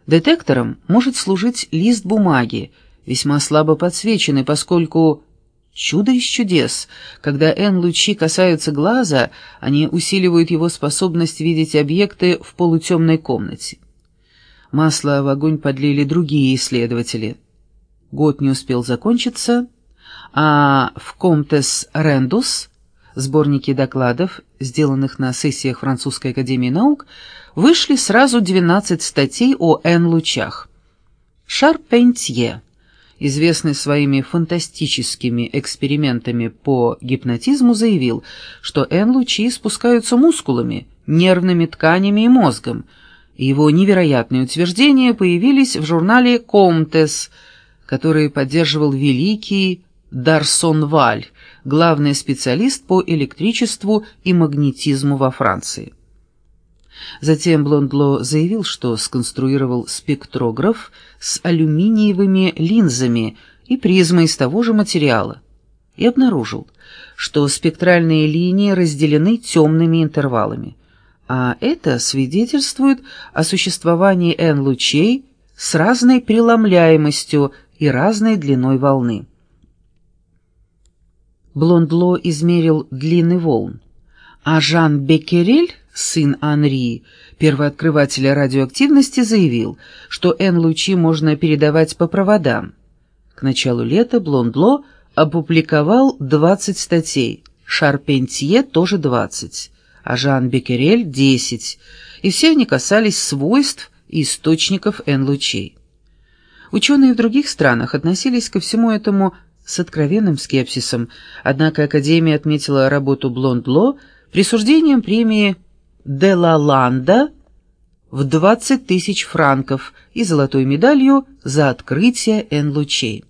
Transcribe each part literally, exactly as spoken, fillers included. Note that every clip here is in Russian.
Детектором может служить лист бумаги, весьма слабо подсвеченный, поскольку чудо из чудес, когда Н-лучи касаются глаза, они усиливают его способность видеть объекты в полутемной комнате. Масло в огонь подлили другие исследователи. Год не успел закончиться, а в «Комтес Рендус», сборнике докладов, сделанных на сессиях Французской академии наук, вышли сразу двенадцать статей о Н-лучах. Шарпентье, известный своими фантастическими экспериментами по гипнотизму, заявил, что Н-лучи спускаются мускулами, нервными тканями и мозгом. Его невероятные утверждения появились в журнале «Комтес», который поддерживал великий Дарсон-Валь, главный специалист по электричеству и магнетизму во Франции. Затем Блондло заявил, что сконструировал спектрограф с алюминиевыми линзами и призмой из того же материала, и обнаружил, что спектральные линии разделены темными интервалами, а это свидетельствует о существовании Н-лучей с разной преломляемостью и разной длиной волны. Блондло измерил длины волн, а Жан Беккерель, сын Анри, первооткрывателя радиоактивности, заявил, что Н-лучи можно передавать по проводам. К началу лета Блондло опубликовал двадцать статей, Шарпентье тоже двадцать, а Жан Беккерель десять, и все они касались свойств и источников Н-лучей. Ученые в других странах относились ко всему этому с откровенным скепсисом, однако Академия отметила работу Блондло присуждением премии де Лаланда в двадцать тысяч франков и золотой медалью за открытие Н-лучей.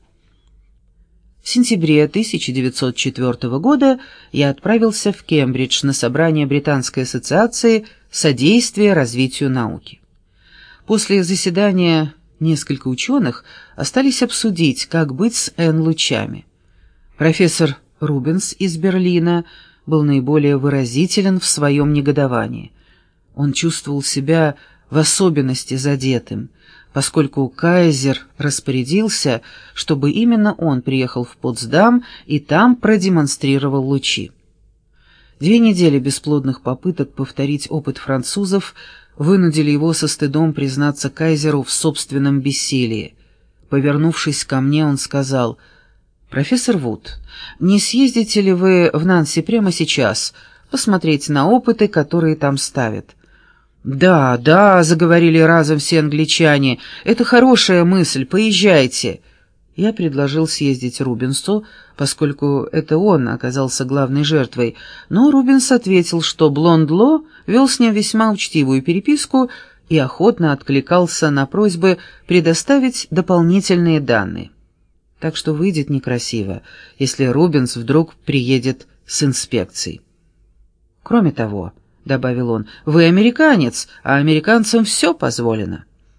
В сентябре тысяча девятьсот четвёртого года я отправился в Кембридж на собрание Британской ассоциации содействия развитию науки. После заседания несколько ученых остались обсудить, как быть с Н-лучами. Профессор Рубенс из Берлина был наиболее выразителен в своем негодовании. Он чувствовал себя в особенности задетым, поскольку кайзер распорядился, чтобы именно он приехал в Потсдам и там продемонстрировал лучи. Две недели бесплодных попыток повторить опыт французов вынудили его со стыдом признаться кайзеру в собственном бессилии. Повернувшись ко мне, он сказал: «Профессор Вуд, не съездите ли вы в Нанси прямо сейчас, посмотреть на опыты, которые там ставят?» «Да, да», — заговорили разом все англичане, — «это хорошая мысль, поезжайте». Я предложил съездить Рубенсу, поскольку это он оказался главной жертвой, но Рубенс ответил, что Блондло вел с ним весьма учтивую переписку и охотно откликался на просьбы предоставить дополнительные данные. Так что выйдет некрасиво, если Рубенс вдруг приедет с инспекцией. «Кроме того», — добавил он, — «вы американец, а американцам все позволено».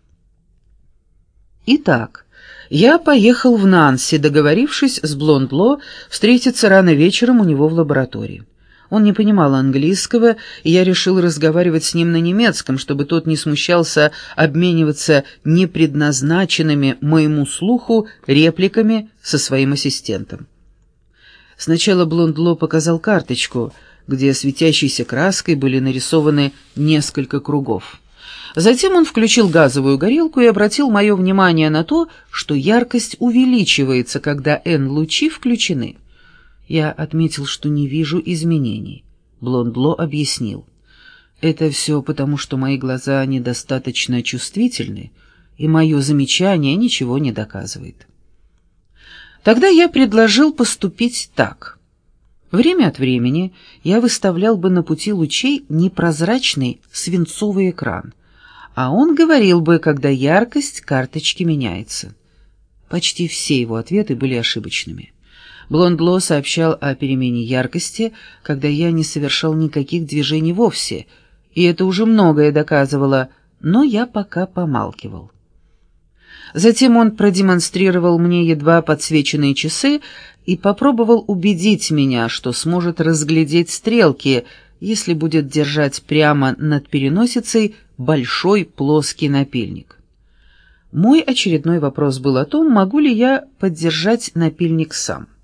Итак, я поехал в Нанси, договорившись с Блондло встретиться рано вечером у него в лаборатории. Он не понимал английского, и я решил разговаривать с ним на немецком, чтобы тот не смущался обмениваться непредназначенными моему слуху репликами со своим ассистентом. Сначала Блондло показал карточку, где светящейся краской были нарисованы несколько кругов. Затем он включил газовую горелку и обратил мое внимание на то, что яркость увеличивается, когда Н-лучи включены. Я отметил, что не вижу изменений. Блондло объяснил: «Это все потому, что мои глаза недостаточно чувствительны, и мое замечание ничего не доказывает». Тогда я предложил поступить так. Время от времени я выставлял бы на пути лучей непрозрачный свинцовый экран, а он говорил бы, когда яркость карточки меняется. Почти все его ответы были ошибочными. Блондло сообщал о перемене яркости, когда я не совершал никаких движений вовсе, и это уже многое доказывало, но я пока помалкивал. Затем он продемонстрировал мне едва подсвеченные часы и попробовал убедить меня, что сможет разглядеть стрелки, если будет держать прямо над переносицей большой плоский напильник. Мой очередной вопрос был о том, могу ли я поддержать напильник сам.